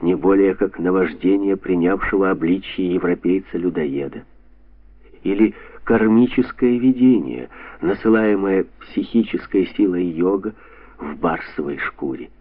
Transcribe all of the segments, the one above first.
не более как наваждение принявшего обличье европейца-людоеда, или кармическое видение, насылаемое психической силой йога в барсовой шкуре.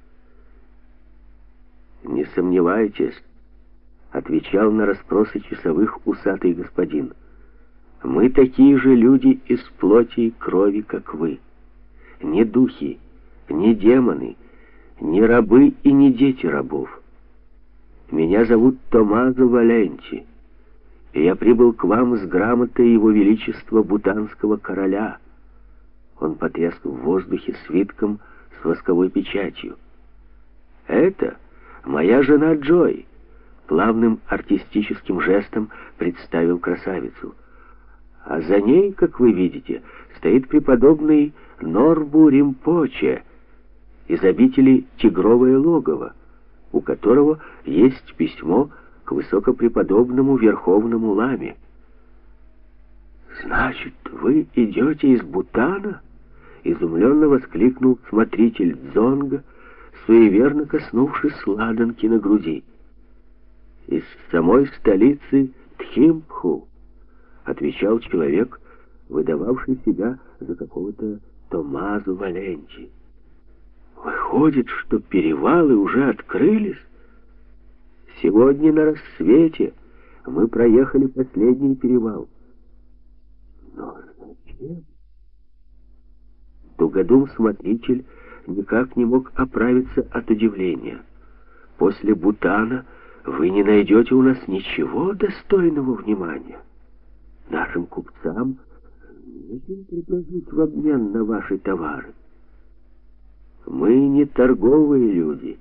«Не сомневайтесь», — отвечал на расспросы часовых усатый господин, «мы такие же люди из плоти и крови, как вы. Не духи, не демоны, не рабы и не дети рабов. Меня зовут Томазо Валенти, и я прибыл к вам с грамотой Его Величества Бутанского короля». Он потряс в воздухе свитком с восковой печатью. «Это моя жена Джой», — плавным артистическим жестом представил красавицу. «А за ней, как вы видите, стоит преподобный Норбу Римпоче из обители Тигровое логово, у которого есть письмо к высокопреподобному Верховному Ламе». «Значит, вы идете из Бутана?» — изумленно воскликнул смотритель Дзонга, суеверно коснувшись ладанки на груди. «Из самой столицы Тхимпху», — отвечал человек, выдававший себя за какого-то Томазо Валенти. «Выходит, что перевалы уже открылись? Сегодня на рассвете мы проехали последний перевал». «Но зачем?» Тугодум-смотритель никак не мог оправиться от удивления. «После Бутана вы не найдете у нас ничего достойного внимания. Нашим купцам нечем предложить в обмен на ваши товары. Мы не торговые люди.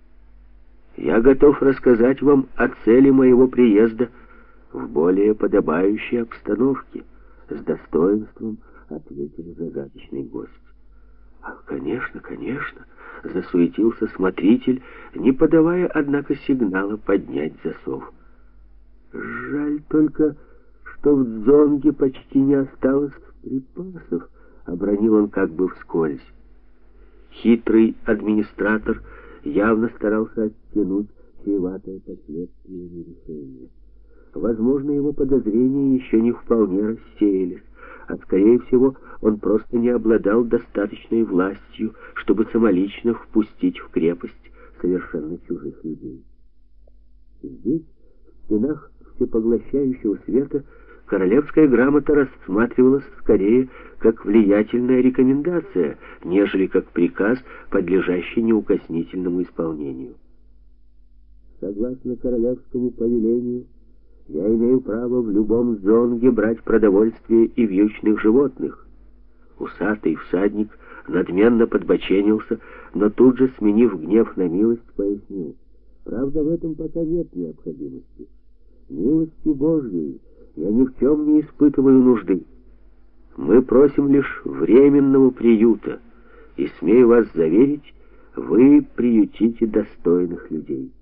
Я готов рассказать вам о цели моего приезда в более подобающей обстановке», — с достоинством ответил загадочный гость. «Ах, конечно, конечно», — засуетился смотритель, не подавая, однако, сигнала поднять засов. «Жаль только, что в Дзонге почти не осталось припасов», — обронил он как бы вскользь. Хитрый администратор явно старался оттянуть чреватое последствиями решения. Возможно, его подозрения еще не вполне рассеялись, а скорее всего он просто не обладал достаточной властью, чтобы самолично впустить в крепость совершенно чужих людей. Здесь, в стенах всепоглощающего света, королевская грамота рассматривалась скорее как влиятельная рекомендация, нежели как приказ, подлежащий неукоснительному исполнению. Согласно королевскому повелению, я имею право в любом дзонге брать продовольствие и вьючных животных. Усатый всадник надменно подбоченился, но тут же, сменив гнев на милость, пояснил: правда, в этом пока нет необходимости. Милостью Божьей я ни в чем не испытываю нужды. Мы просим лишь временного приюта, и, смею вас заверить, вы приютите достойных людей.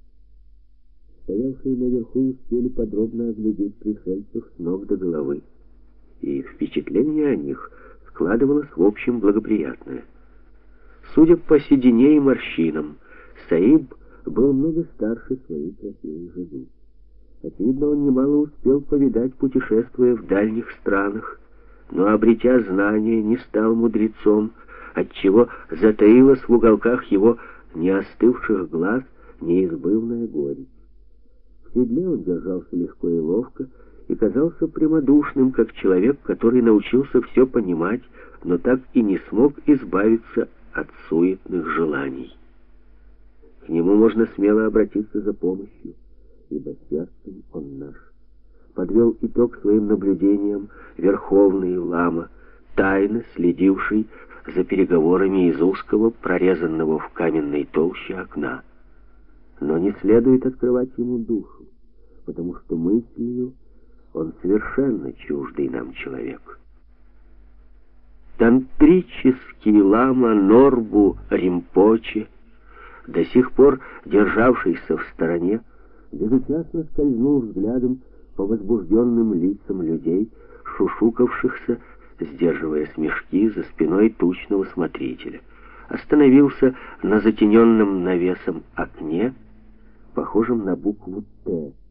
Стоявшие наверху успели подробно оглядеть пришельцев с ног до головы, и впечатление о них складывалось в общем благоприятное. Судя по седине и морщинам, Саиб был много старше своей красивой жены. Очевидно, он немало успел повидать, путешествуя в дальних странах, но, обретя знания, не стал мудрецом, отчего затаилась в уголках его неостывших глаз неизбывная горечь. В седле он держался легко и ловко и казался прямодушным, как человек, который научился все понимать, но так и не смог избавиться от суетных желаний. К нему можно смело обратиться за помощью, ибо сердцем он наш. Подвел итог своим наблюдениям Верховный Лама, тайно следивший за переговорами из узкого, прорезанного в каменной толще окна. Но не следует открывать ему душу, потому что мыслью он совершенно чуждый нам человек. Тантрический лама Норбу Римпоче, до сих пор державшийся в стороне, безучастно скользнул взглядом по возбужденным лицам людей, шушукавшихся, сдерживая смешки за спиной тучного смотрителя. Остановился на затененном навесом окне похожим на букву «Т».